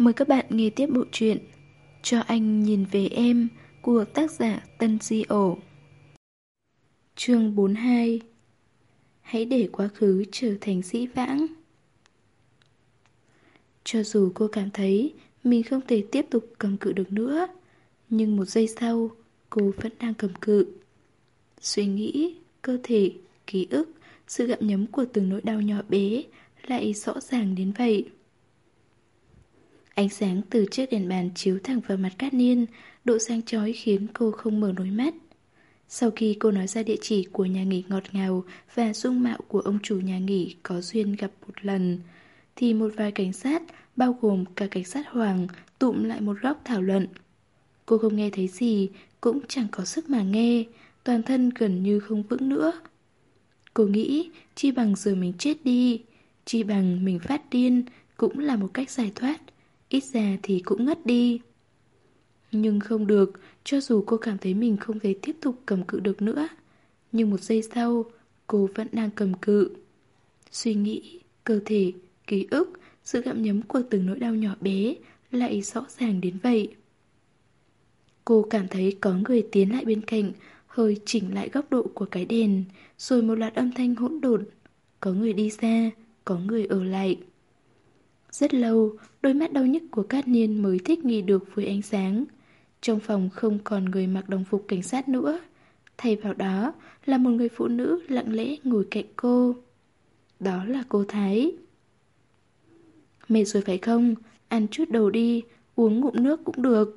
Mời các bạn nghe tiếp bộ truyện Cho anh nhìn về em của tác giả Tân Di Ổ. Chương 42. Hãy để quá khứ trở thành dĩ vãng. Cho dù cô cảm thấy mình không thể tiếp tục cầm cự được nữa, nhưng một giây sau cô vẫn đang cầm cự. Suy nghĩ, cơ thể, ký ức, sự gặm nhấm của từng nỗi đau nhỏ bé lại rõ ràng đến vậy. Ánh sáng từ chiếc đèn bàn chiếu thẳng vào mặt Cát Niên, độ sáng chói khiến cô không mở nổi mắt. Sau khi cô nói ra địa chỉ của nhà nghỉ ngọt ngào và dung mạo của ông chủ nhà nghỉ có duyên gặp một lần, thì một vài cảnh sát, bao gồm cả cảnh sát Hoàng, tụm lại một góc thảo luận. Cô không nghe thấy gì, cũng chẳng có sức mà nghe, toàn thân gần như không vững nữa. Cô nghĩ, chi bằng giờ mình chết đi, chi bằng mình phát điên, cũng là một cách giải thoát. Ít ra thì cũng ngất đi. Nhưng không được, cho dù cô cảm thấy mình không thể tiếp tục cầm cự được nữa. Nhưng một giây sau, cô vẫn đang cầm cự. Suy nghĩ, cơ thể, ký ức, sự gặm nhấm của từng nỗi đau nhỏ bé lại rõ ràng đến vậy. Cô cảm thấy có người tiến lại bên cạnh, hơi chỉnh lại góc độ của cái đèn, rồi một loạt âm thanh hỗn độn. Có người đi xa, có người ở lại. Rất lâu, đôi mắt đau nhức của Cát Niên mới thích nghi được với ánh sáng. Trong phòng không còn người mặc đồng phục cảnh sát nữa. Thay vào đó là một người phụ nữ lặng lẽ ngồi cạnh cô. Đó là cô Thái. Mệt rồi phải không? Ăn chút đồ đi, uống ngụm nước cũng được.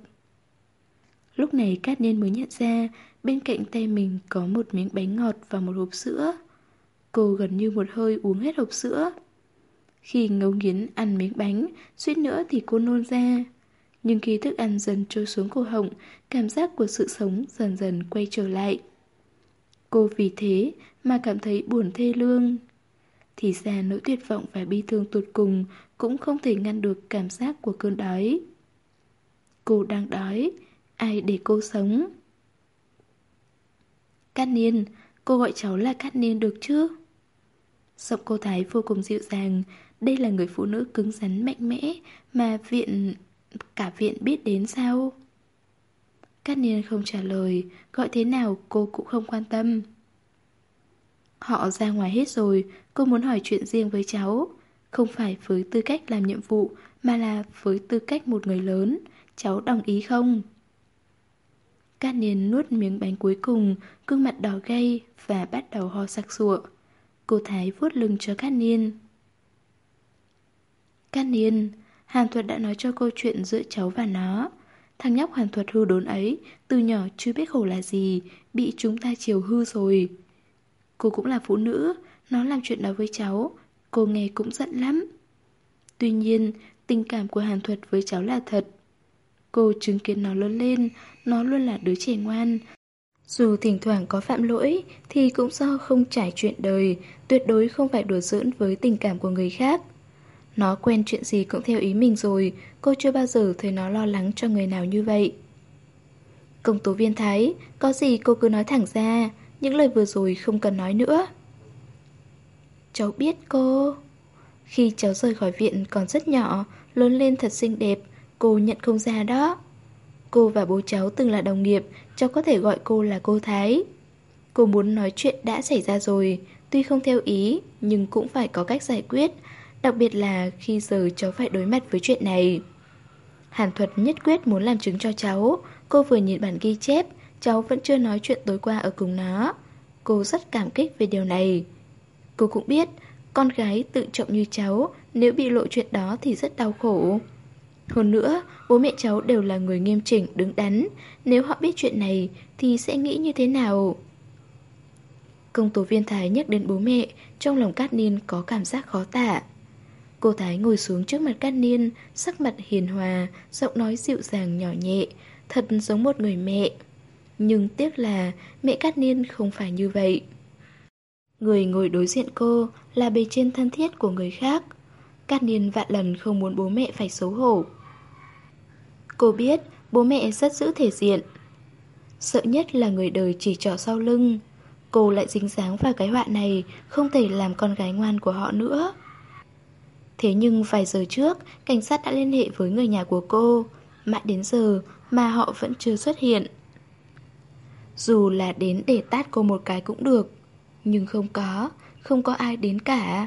Lúc này Cát Niên mới nhận ra bên cạnh tay mình có một miếng bánh ngọt và một hộp sữa. Cô gần như một hơi uống hết hộp sữa. Khi ngấu nghiến ăn miếng bánh, suýt nữa thì cô nôn ra. Nhưng khi thức ăn dần trôi xuống cổ họng, cảm giác của sự sống dần dần quay trở lại. Cô vì thế mà cảm thấy buồn thê lương. Thì ra nỗi tuyệt vọng và bi thương tột cùng cũng không thể ngăn được cảm giác của cơn đói. Cô đang đói, ai để cô sống? Cát Niên, cô gọi cháu là Cát Niên được chứ? Giọng cô Thái vô cùng dịu dàng. Đây là người phụ nữ cứng rắn mạnh mẽ mà cả viện biết đến sao? Cát Niên không trả lời, gọi thế nào cô cũng không quan tâm. Họ ra ngoài hết rồi, cô muốn hỏi chuyện riêng với cháu. Không phải với tư cách làm nhiệm vụ, mà là với tư cách một người lớn. Cháu đồng ý không? Cát Niên nuốt miếng bánh cuối cùng, gương mặt đỏ gay và bắt đầu ho sặc sụa. Cô Thái vuốt lưng cho Cát Niên. Cát Niên, Hàn Thuật đã nói cho cô chuyện giữa cháu và nó. Thằng nhóc Hàn Thuật hư đốn ấy, từ nhỏ chưa biết khổ là gì, bị chúng ta chiều hư rồi. Cô cũng là phụ nữ, nó làm chuyện đó với cháu, cô nghe cũng giận lắm. Tuy nhiên, tình cảm của Hàn Thuật với cháu là thật. Cô chứng kiến nó lớn lên, nó luôn là đứa trẻ ngoan. Dù thỉnh thoảng có phạm lỗi thì cũng do không trải chuyện đời, tuyệt đối không phải đùa giỡn với tình cảm của người khác. Nó quen chuyện gì cũng theo ý mình rồi, cô chưa bao giờ thấy nó lo lắng cho người nào như vậy. Công tố viên Thái, có gì cô cứ nói thẳng ra, những lời vừa rồi không cần nói nữa. Cháu biết cô. Khi cháu rời khỏi viện còn rất nhỏ, lớn lên thật xinh đẹp, cô nhận không ra đó. Cô và bố cháu từng là đồng nghiệp, cháu có thể gọi cô là cô Thái. Cô muốn nói chuyện đã xảy ra rồi, tuy không theo ý, nhưng cũng phải có cách giải quyết. Đặc biệt là khi giờ cháu phải đối mặt với chuyện này. Hàn Thuật nhất quyết muốn làm chứng cho cháu. Cô vừa nhìn bản ghi chép, cháu vẫn chưa nói chuyện tối qua ở cùng nó. Cô rất cảm kích về điều này. Cô cũng biết, con gái tự trọng như cháu, nếu bị lộ chuyện đó thì rất đau khổ. Hơn nữa, bố mẹ cháu đều là người nghiêm chỉnh, đứng đắn. Nếu họ biết chuyện này thì sẽ nghĩ như thế nào? Công tố viên Thái nhắc đến bố mẹ, trong lòng Cát Niên có cảm giác khó tả. Cô Thái ngồi xuống trước mặt Cát Niên, sắc mặt hiền hòa, giọng nói dịu dàng nhỏ nhẹ, thật giống một người mẹ. Nhưng tiếc là mẹ Cát Niên không phải như vậy. Người ngồi đối diện cô là bề trên thân thiết của người khác. Cát Niên vạn lần không muốn bố mẹ phải xấu hổ. Cô biết bố mẹ rất giữ thể diện. Sợ nhất là người đời chỉ trỏ sau lưng. Cô lại dính dáng vào cái họa này, không thể làm con gái ngoan của họ nữa. Thế nhưng vài giờ trước, cảnh sát đã liên hệ với người nhà của cô. Mãi đến giờ mà họ vẫn chưa xuất hiện. Dù là đến để tát cô một cái cũng được, nhưng không có ai đến cả.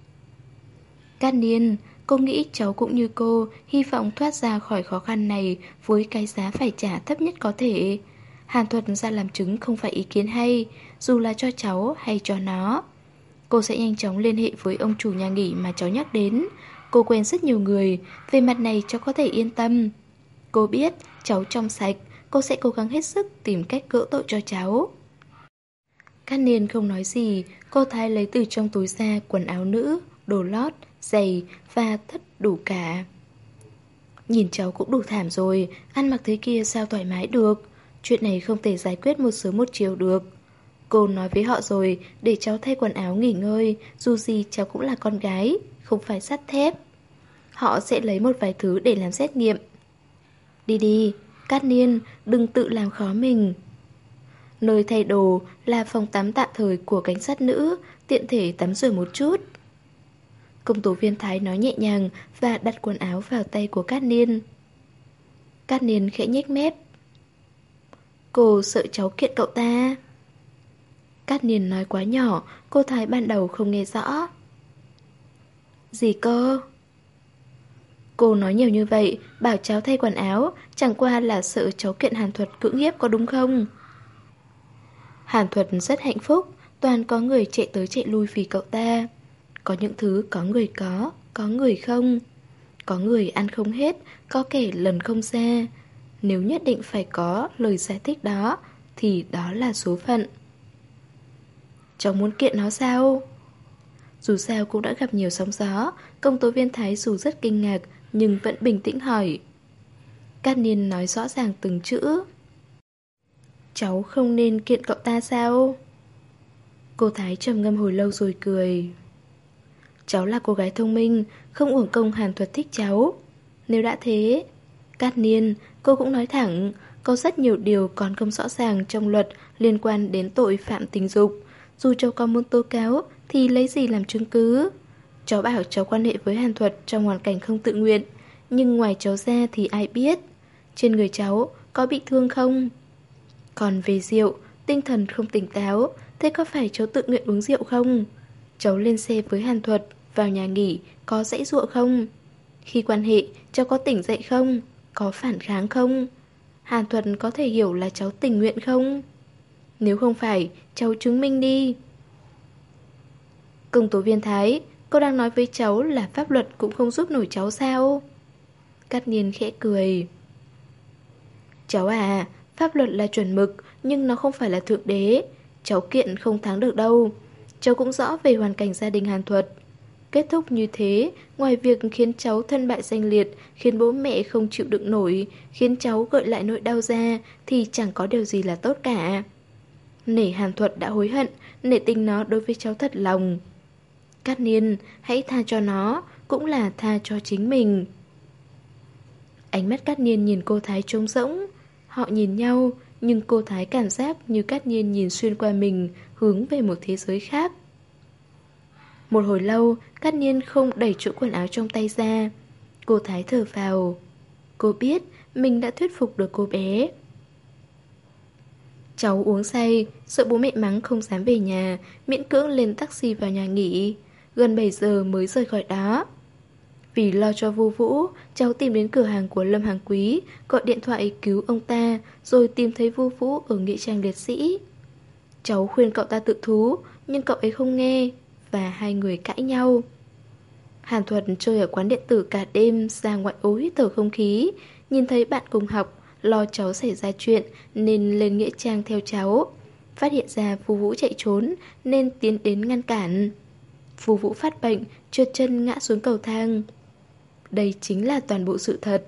Cát Niên, cô nghĩ cháu cũng như cô, hy vọng thoát ra khỏi khó khăn này với cái giá phải trả thấp nhất có thể. Hàn Thuật ra làm chứng không phải ý kiến hay, dù là cho cháu hay cho nó. Cô sẽ nhanh chóng liên hệ với ông chủ nhà nghỉ mà cháu nhắc đến. Cô quen rất nhiều người, về mặt này cháu có thể yên tâm. Cô biết cháu trong sạch, cô sẽ cố gắng hết sức tìm cách gỡ tội cho cháu. Cát Niên không nói gì, cô Thái lấy từ trong túi ra quần áo nữ, đồ lót, giày và tất đủ cả. Nhìn cháu cũng đủ thảm rồi, ăn mặc thế kia sao thoải mái được. Chuyện này không thể giải quyết một sớm một chiều được. Cô nói với họ rồi, để cháu thay quần áo nghỉ ngơi, dù gì cháu cũng là con gái, không phải sắt thép. Họ sẽ lấy một vài thứ để làm xét nghiệm. Đi đi, Cát Niên, đừng tự làm khó mình. Nơi thay đồ là phòng tắm tạm thời của cảnh sát nữ, tiện thể tắm rửa một chút. Công tố viên Thái nói nhẹ nhàng và đặt quần áo vào tay của Cát Niên. Cát Niên khẽ nhếch mép. Cô sợ cháu kiện cậu ta. Cát Niên nói quá nhỏ, cô Thái ban đầu không nghe rõ. Gì cơ? Cô nói nhiều như vậy, bảo cháu thay quần áo, chẳng qua là sợ cháu kiện Hàn Thuật cưỡng hiếp có đúng không? Hàn Thuật rất hạnh phúc, toàn có người chạy tới chạy lui vì cậu ta. Có những thứ có người không. Có người ăn không hết, có kẻ lần không ra. Nếu nhất định phải có lời giải thích đó, thì đó là số phận. Cháu muốn kiện nó sao? Dù sao cũng đã gặp nhiều sóng gió, công tố viên Thái dù rất kinh ngạc, nhưng vẫn bình tĩnh hỏi. Cát Niên nói rõ ràng từng chữ. Cháu không nên kiện cậu ta sao? Cô Thái trầm ngâm hồi lâu rồi cười. Cháu là cô gái thông minh, không uổng công Hàn Thuật thích cháu. Nếu đã thế, Cát Niên, cô cũng nói thẳng, có rất nhiều điều còn không rõ ràng trong luật liên quan đến tội phạm tình dục. Dù cháu có muốn tố cáo thì lấy gì làm chứng cứ? Cháu bảo cháu quan hệ với Hàn Thuật trong hoàn cảnh không tự nguyện, nhưng ngoài cháu ra thì ai biết? Trên người cháu có bị thương không? Còn về rượu, tinh thần không tỉnh táo, thế có phải cháu tự nguyện uống rượu không? Cháu lên xe với Hàn Thuật, vào nhà nghỉ, có giãy giụa không? Khi quan hệ, cháu có tỉnh dậy không? Có phản kháng không? Hàn Thuật có thể hiểu là cháu tình nguyện không? Nếu không phải, cháu chứng minh đi. Công tố viên Thái, cô đang nói với cháu là pháp luật cũng không giúp nổi cháu sao? Cát Niên khẽ cười. Cháu à, pháp luật là chuẩn mực, nhưng nó không phải là thượng đế. Cháu kiện không thắng được đâu. Cháu cũng rõ về hoàn cảnh gia đình Hàn Thuật. Kết thúc như thế, ngoài việc khiến cháu thân bại danh liệt, khiến bố mẹ không chịu đựng nổi, khiến cháu gợi lại nỗi đau ra, thì chẳng có điều gì là tốt cả. Nể Hàn Thuật đã hối hận, nể tình nó đối với cháu thật lòng. Cát Niên, hãy tha cho nó, cũng là tha cho chính mình. Ánh mắt Cát Niên nhìn cô Thái trống rỗng. Họ nhìn nhau, nhưng cô Thái cảm giác như Cát Niên nhìn xuyên qua mình, hướng về một thế giới khác. Một hồi lâu, Cát Niên không đẩy chỗ quần áo trong tay ra. Cô Thái thở phào. Cô biết mình đã thuyết phục được cô bé. Cháu uống say, sợ bố mẹ mắng không dám về nhà, miễn cưỡng lên taxi vào nhà nghỉ. Gần 7 giờ mới rời khỏi đó. Vì lo cho Vu Vũ, cháu tìm đến cửa hàng của Lâm Hàng Quý, gọi điện thoại cứu ông ta, rồi tìm thấy Vu Vũ ở nghĩa trang liệt sĩ. Cháu khuyên cậu ta tự thú, nhưng cậu ấy không nghe, và hai người cãi nhau. Hàn Thuật chơi ở quán điện tử cả đêm, ra ngoại ô hít thở không khí, nhìn thấy bạn cùng học, lo cháu xảy ra chuyện nên lên nghĩa trang theo cháu. Phát hiện ra Vu Vũ chạy trốn nên tiến đến ngăn cản. Vu Vũ phát bệnh, trượt chân ngã xuống cầu thang. Đây chính là toàn bộ sự thật.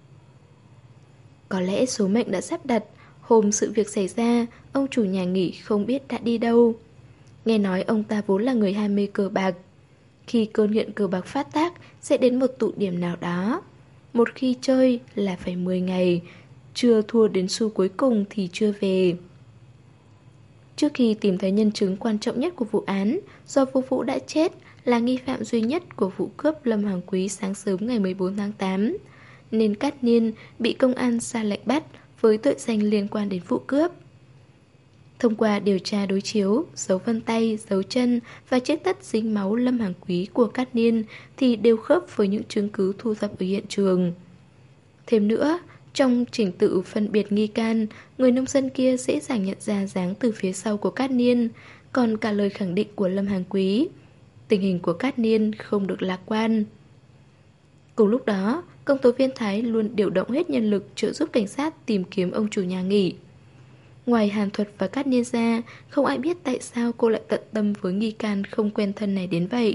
Có lẽ số mệnh đã sắp đặt. Hôm sự việc xảy ra, ông chủ nhà nghỉ không biết đã đi đâu. Nghe nói ông ta vốn là người ham mê cờ bạc. Khi cơn nghiện cờ bạc phát tác sẽ đến một tụ điểm nào đó. Một khi chơi là phải 10 ngày, chưa thua đến xu cuối cùng thì chưa về. Trước khi tìm thấy nhân chứng quan trọng nhất của vụ án, do Vu Vũ đã chết, là nghi phạm duy nhất của vụ cướp Lâm Hoàng Quý sáng sớm ngày 14 tháng 8, nên Cát Niên bị công an ra lệnh bắt với tội danh liên quan đến vụ cướp. Thông qua điều tra đối chiếu, dấu vân tay, dấu chân và chiếc tất dính máu Lâm Hoàng Quý của Cát Niên thì đều khớp với những chứng cứ thu thập ở hiện trường. Thêm nữa, trong trình tự phân biệt nghi can, người nông dân kia dễ dàng nhận ra dáng từ phía sau của Cát Niên, còn cả lời khẳng định của Lâm Hoàng Quý. Tình hình của Cát Niên không được lạc quan. Cùng lúc đó, công tố viên Thái luôn điều động hết nhân lực trợ giúp cảnh sát tìm kiếm ông chủ nhà nghỉ. Ngoài Hàn Thuật và Cát Niên ra, không ai biết tại sao cô lại tận tâm với nghi can không quen thân này đến vậy.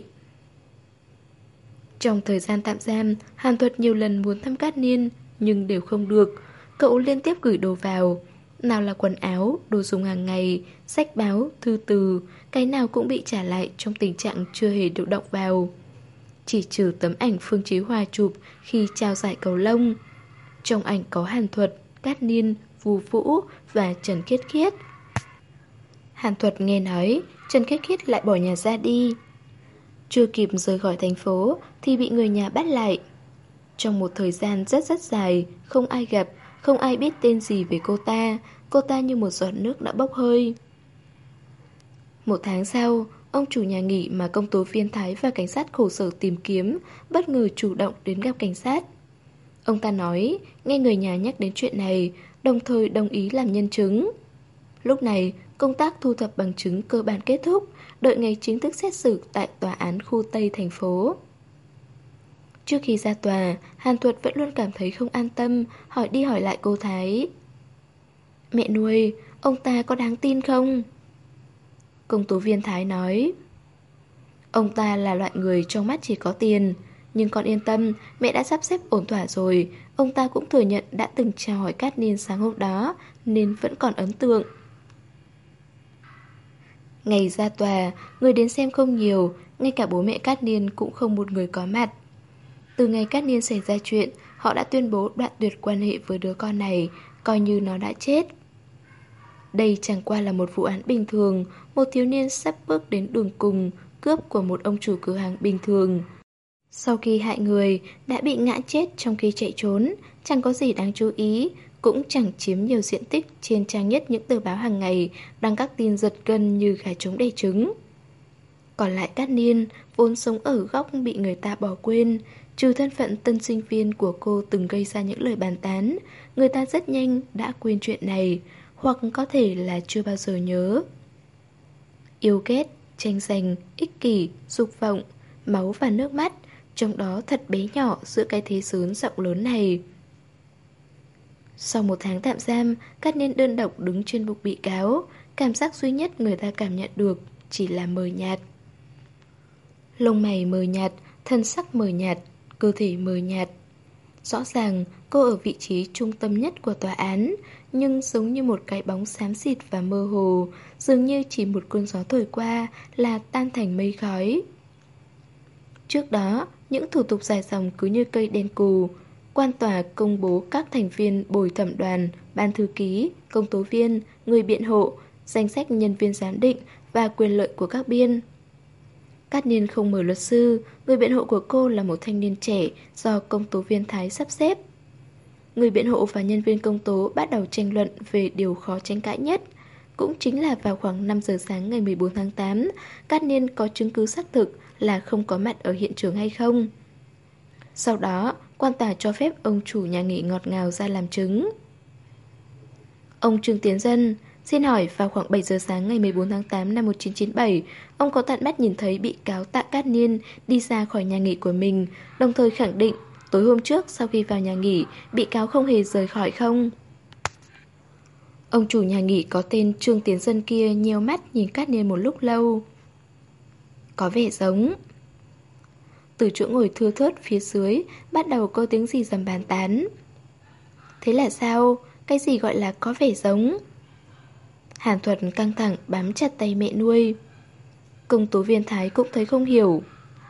Trong thời gian tạm giam, Hàn Thuật nhiều lần muốn thăm Cát Niên, nhưng đều không được. Cậu liên tiếp gửi đồ vào. Nào là quần áo, đồ dùng hàng ngày, sách báo, thư từ, cái nào cũng bị trả lại trong tình trạng chưa hề được động vào. Chỉ trừ tấm ảnh Phương Chí Hòa chụp khi trao giải cầu lông. Trong ảnh có Hàn Thuật, Cát Niên, Vu Vũ và Trần Khiết Khiết. Hàn Thuật nghe nói Trần Khiết Khiết lại bỏ nhà ra đi. Chưa kịp rời khỏi thành phố thì bị người nhà bắt lại. Trong một thời gian rất dài, không ai gặp, không ai biết tên gì về cô ta như một giọt nước đã bốc hơi. Một tháng sau, ông chủ nhà nghỉ mà công tố viên Thái và cảnh sát khổ sở tìm kiếm bất ngờ chủ động đến gặp cảnh sát. Ông ta nói, nghe người nhà nhắc đến chuyện này, đồng thời đồng ý làm nhân chứng. Lúc này, công tác thu thập bằng chứng cơ bản kết thúc, đợi ngày chính thức xét xử tại tòa án khu Tây thành phố. Trước khi ra tòa, Hàn Thuật vẫn luôn cảm thấy không an tâm, hỏi đi hỏi lại cô Thái. Mẹ nuôi, ông ta có đáng tin không? Công tố viên Thái nói, ông ta là loại người trong mắt chỉ có tiền. Nhưng con yên tâm, mẹ đã sắp xếp ổn thỏa rồi. Ông ta cũng thừa nhận đã từng chào hỏi Cát Niên sáng hôm đó, nên vẫn còn ấn tượng. Ngày ra tòa, người đến xem không nhiều, ngay cả bố mẹ Cát Niên cũng không một người có mặt. Từ ngày Cát Niên xảy ra chuyện, họ đã tuyên bố đoạn tuyệt quan hệ với đứa con này, coi như nó đã chết. Đây chẳng qua là một vụ án bình thường, một thiếu niên sắp bước đến đường cùng, cướp của một ông chủ cửa hàng bình thường. Sau khi hại người, đã bị ngã chết trong khi chạy trốn, chẳng có gì đáng chú ý, cũng chẳng chiếm nhiều diện tích trên trang nhất những tờ báo hàng ngày đăng các tin giật gân như gà trống đẻ trứng. Còn lại Cát Niên, vốn sống ở góc bị người ta bỏ quên, trừ thân phận tân sinh viên của cô từng gây ra những lời bàn tán, người ta rất nhanh đã quên chuyện này, hoặc có thể là chưa bao giờ nhớ. Yêu ghét, tranh giành, ích kỷ, dục vọng, máu và nước mắt, trong đó thật bé nhỏ giữa cái thế giới rộng lớn này. Sau một tháng tạm giam, Cát Niên đơn độc đứng trên bục bị cáo, cảm giác duy nhất người ta cảm nhận được chỉ là mờ nhạt. Lông mày mờ nhạt, thân sắc mờ nhạt, cơ thể mờ nhạt. Rõ ràng cô ở vị trí trung tâm nhất của tòa án, nhưng giống như một cái bóng xám xịt và mơ hồ, dường như chỉ một cơn gió thổi qua là tan thành mây khói. Trước đó, những thủ tục dài dòng cứ như cây đen cù. Quan tòa công bố các thành viên bồi thẩm đoàn, ban thư ký, công tố viên, người biện hộ, danh sách nhân viên giám định và quyền lợi của các biên. Cát Niên không mời luật sư, người biện hộ của cô là một thanh niên trẻ do công tố viên Thái sắp xếp. Người biện hộ và nhân viên công tố bắt đầu tranh luận về điều khó tranh cãi nhất. Cũng chính là vào khoảng 5 giờ sáng ngày 14 tháng 8, Cát Niên có chứng cứ xác thực là không có mặt ở hiện trường hay không. Sau đó, quan tòa cho phép ông chủ nhà nghỉ ngọt ngào ra làm chứng. Ông Trương Tiến Dân, xin hỏi vào khoảng 7 giờ sáng ngày 14 tháng 8 năm 1997, ông có tận mắt nhìn thấy bị cáo Tạ Cát Niên đi ra khỏi nhà nghỉ của mình, đồng thời khẳng định tối hôm trước sau khi vào nhà nghỉ, bị cáo không hề rời khỏi không? Ông chủ nhà nghỉ có tên Trương Tiến Dân kia nheo mắt nhìn Cát Niên một lúc lâu. Có vẻ giống. Từ chỗ ngồi thưa thớt phía dưới bắt đầu có tiếng gì rầm bàn tán. Thế là sao? Cái gì gọi là có vẻ giống? Hàn Thuật căng thẳng bám chặt tay mẹ nuôi. Công tố viên Thái cũng thấy không hiểu.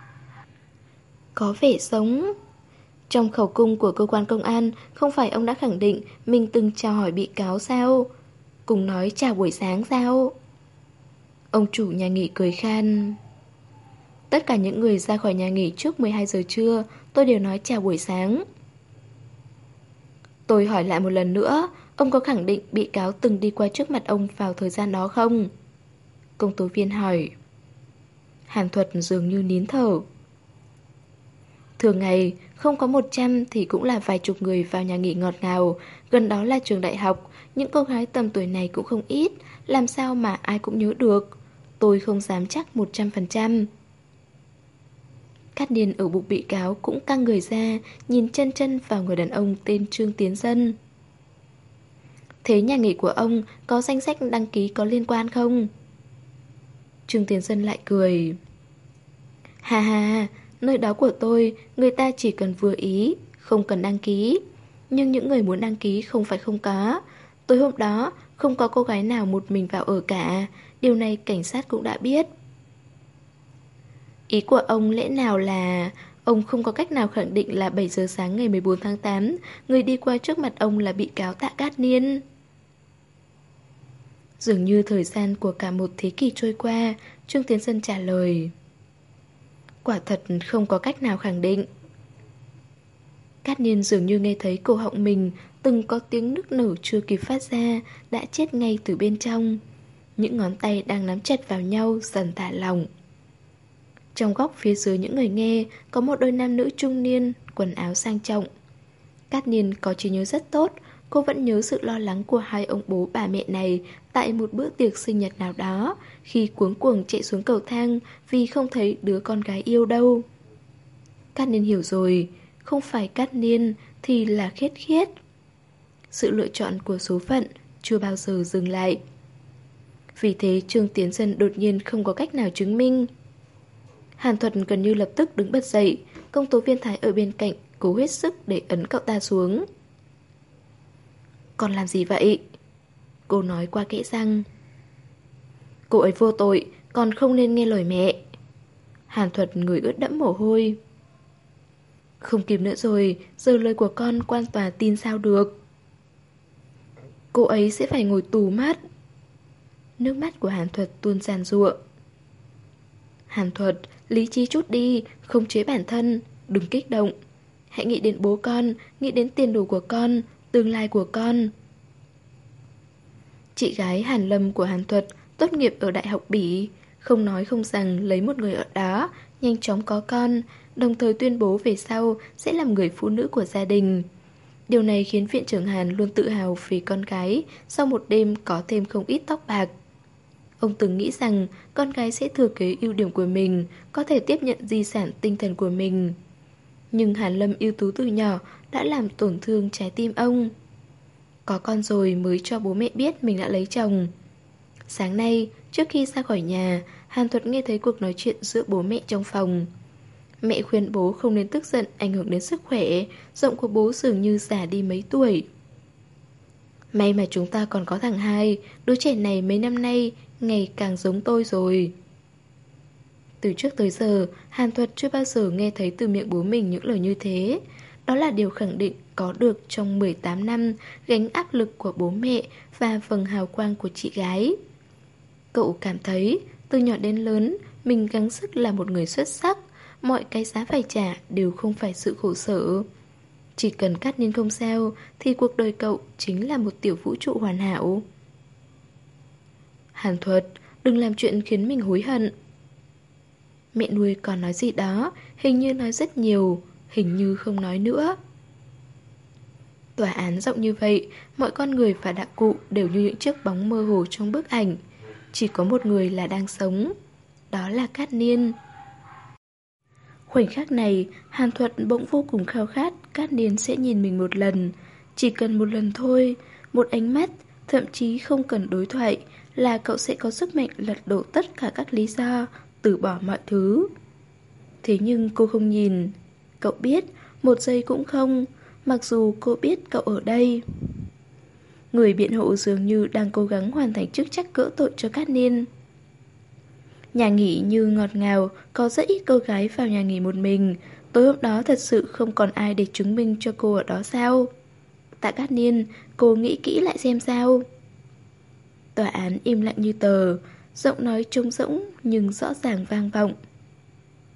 Có vẻ giống. Trong khẩu cung của cơ quan công an, không phải ông đã khẳng định mình từng chào hỏi bị cáo sao? Cùng nói chào buổi sáng sao? Ông chủ nhà nghỉ cười khan. Tất cả những người ra khỏi nhà nghỉ trước 12 giờ trưa, tôi đều nói chào buổi sáng. Tôi hỏi lại một lần nữa, ông có khẳng định bị cáo từng đi qua trước mặt ông vào thời gian đó không? Công tố viên hỏi. Hàn Thuật dường như nín thở. Thường ngày, không có 100 thì cũng là vài chục người vào nhà nghỉ ngọt ngào. Gần đó là trường đại học, những cô gái tầm tuổi này cũng không ít. Làm sao mà ai cũng nhớ được? Tôi không dám chắc 100%. Cát Niên ở bụng bị cáo cũng căng người ra, nhìn chân chân vào người đàn ông tên Trương Tiến Dân. Thế nhà nghỉ của ông có danh sách đăng ký có liên quan không? Trương Tiến Dân lại cười. Hà hà, nơi đó của tôi, người ta chỉ cần vừa ý, không cần đăng ký. Nhưng những người muốn đăng ký không phải không có. Tối hôm đó, không có cô gái nào một mình vào ở cả. Điều này cảnh sát cũng đã biết. Ý của ông lẽ nào là ông không có cách nào khẳng định là 7 giờ sáng ngày 14 tháng 8, người đi qua trước mặt ông là bị cáo Tạ Cát Niên? Dường như thời gian của cả một thế kỷ trôi qua, Trương Tiến Dân trả lời. Quả thật không có cách nào khẳng định. Cát Niên dường như nghe thấy cổ họng mình từng có tiếng nức nở chưa kịp phát ra, đã chết ngay từ bên trong. Những ngón tay đang nắm chặt vào nhau dần thả lỏng. Trong góc phía dưới những người nghe có một đôi nam nữ trung niên, quần áo sang trọng. Cát Niên có trí nhớ rất tốt, cô vẫn nhớ sự lo lắng của hai ông bố bà mẹ này tại một bữa tiệc sinh nhật nào đó, khi cuống cuồng chạy xuống cầu thang vì không thấy đứa con gái yêu đâu. Cát Niên hiểu rồi, không phải Cát Niên thì là Khiết Khiết. Sự lựa chọn của số phận chưa bao giờ dừng lại. Vì thế Trương Tiến Dân đột nhiên không có cách nào chứng minh. Hàn Thuật gần như lập tức đứng bật dậy, công tố viên Thái ở bên cạnh cố hết sức để ấn cậu ta xuống. Con làm gì vậy? Cô nói qua kẽ răng. Cô ấy vô tội, con không nên nghe lời mẹ. Hàn Thuật người ướt đẫm mồ hôi. Không kịp nữa rồi, giờ lời của con quan tòa tin sao được. Cô ấy sẽ phải ngồi tù mất. Nước mắt của Hàn Thuật tuôn giàn giụa. Hàn Thuật, lý trí chút đi, không chế bản thân, đừng kích động. Hãy nghĩ đến bố con, nghĩ đến tiền đồ của con, tương lai của con. Chị gái Hàn Lâm của Hàn Thuật tốt nghiệp ở Đại học Bỉ, không nói không rằng lấy một người ở đó, nhanh chóng có con, đồng thời tuyên bố về sau sẽ làm người phụ nữ của gia đình. Điều này khiến viện trưởng Hàn luôn tự hào vì con gái sau một đêm có thêm không ít tóc bạc. Ông từng nghĩ rằng con gái sẽ thừa kế ưu điểm của mình, có thể tiếp nhận di sản tinh thần của mình. Nhưng Hàn Lâm ưu tú từ nhỏ đã làm tổn thương trái tim ông. Có con rồi mới cho bố mẹ biết mình đã lấy chồng. Sáng nay, trước khi ra khỏi nhà, Hàn Thuật nghe thấy cuộc nói chuyện giữa bố mẹ trong phòng. Mẹ khuyên bố không nên tức giận ảnh hưởng đến sức khỏe, giọng của bố dường như già đi mấy tuổi. May mà chúng ta còn có thằng hai, đứa trẻ này mấy năm nay ngày càng giống tôi rồi. Từ trước tới giờ, Hàn Thuật chưa bao giờ nghe thấy từ miệng bố mình những lời như thế. Đó là điều khẳng định có được trong 18 năm gánh áp lực của bố mẹ và vầng hào quang của chị gái. Cậu cảm thấy từ nhỏ đến lớn mình gắng sức là một người xuất sắc, mọi cái giá phải trả đều không phải sự khổ sở. Chỉ cần Cát Niên không sao thì cuộc đời cậu chính là một tiểu vũ trụ hoàn hảo. Hàn Thuật, đừng làm chuyện khiến mình hối hận. Mẹ nuôi còn nói gì đó, hình như nói rất nhiều, hình như không nói nữa. Tòa án rộng như vậy, mọi con người và đạo cụ đều như những chiếc bóng mơ hồ trong bức ảnh. Chỉ có một người là đang sống, đó là Cát Niên. Khoảnh khắc này, Hàn Thuật bỗng vô cùng khao khát Cát Niên sẽ nhìn mình một lần. Chỉ cần một lần thôi, một ánh mắt, thậm chí không cần đối thoại, là cậu sẽ có sức mạnh lật đổ tất cả các lý do, từ bỏ mọi thứ. Thế nhưng cô không nhìn. Cậu biết, một giây cũng không, mặc dù cô biết cậu ở đây. Người biện hộ dường như đang cố gắng hoàn thành chức trách cỡ tội cho Cát Niên. Nhà nghỉ như ngọt ngào, có rất ít cô gái vào nhà nghỉ một mình. Tối hôm đó thật sự không còn ai để chứng minh cho cô ở đó sao? Tạ Cát Niên, cô nghĩ kỹ lại xem sao. Tòa án im lặng như tờ, giọng nói trống rỗng nhưng rõ ràng vang vọng.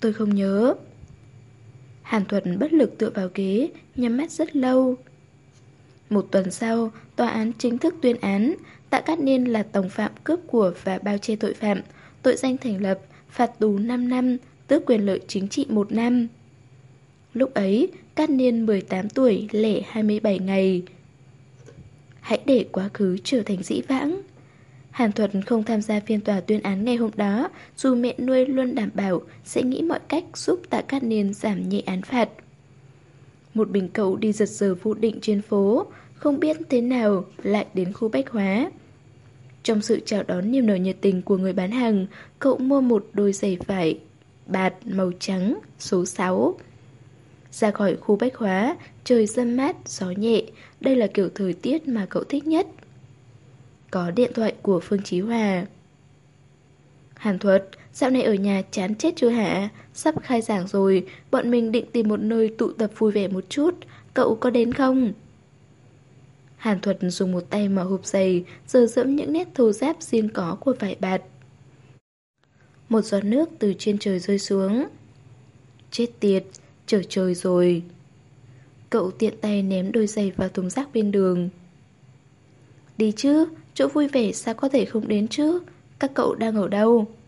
Tôi không nhớ. Hàn Thuật bất lực tựa vào ghế, nhắm mắt rất lâu. Một tuần sau, tòa án chính thức tuyên án Tạ Cát Niên là tổng phạm cướp của và bao che tội phạm, tội danh thành lập, phạt tù 5 năm, tước quyền lợi chính trị 1 năm. Lúc ấy, Cát Niên 18 tuổi lẻ 27 ngày. Hãy để quá khứ trở thành dĩ vãng. Hàn Thuật không tham gia phiên tòa tuyên án ngày hôm đó, dù mẹ nuôi luôn đảm bảo sẽ nghĩ mọi cách giúp Tạ Cát Niên giảm nhẹ án phạt. Một mình cậu đi giật giờ vô định trên phố, không biết thế nào lại đến khu bách hóa. Trong sự chào đón niềm nở nhiệt tình của người bán hàng, cậu mua một đôi giày vải bạt màu trắng, số 6. Ra khỏi khu bách hóa, trời râm mát, gió nhẹ, đây là kiểu thời tiết mà cậu thích nhất. Có điện thoại của Phương Chí Hòa. Hàn Thuật, dạo này ở nhà chán chết chưa hả? Sắp khai giảng rồi, bọn mình định tìm một nơi tụ tập vui vẻ một chút, cậu có đến không? Hàn Thuật dùng một tay mở hộp giày, giờ dẫm những nét thô ráp riêng có của vải bạt. Một giọt nước từ trên trời rơi xuống. Chết tiệt, trở trời rồi. Cậu tiện tay ném đôi giày vào thùng rác bên đường. Đi chứ, chỗ vui vẻ sao có thể không đến chứ? Các cậu đang ở đâu?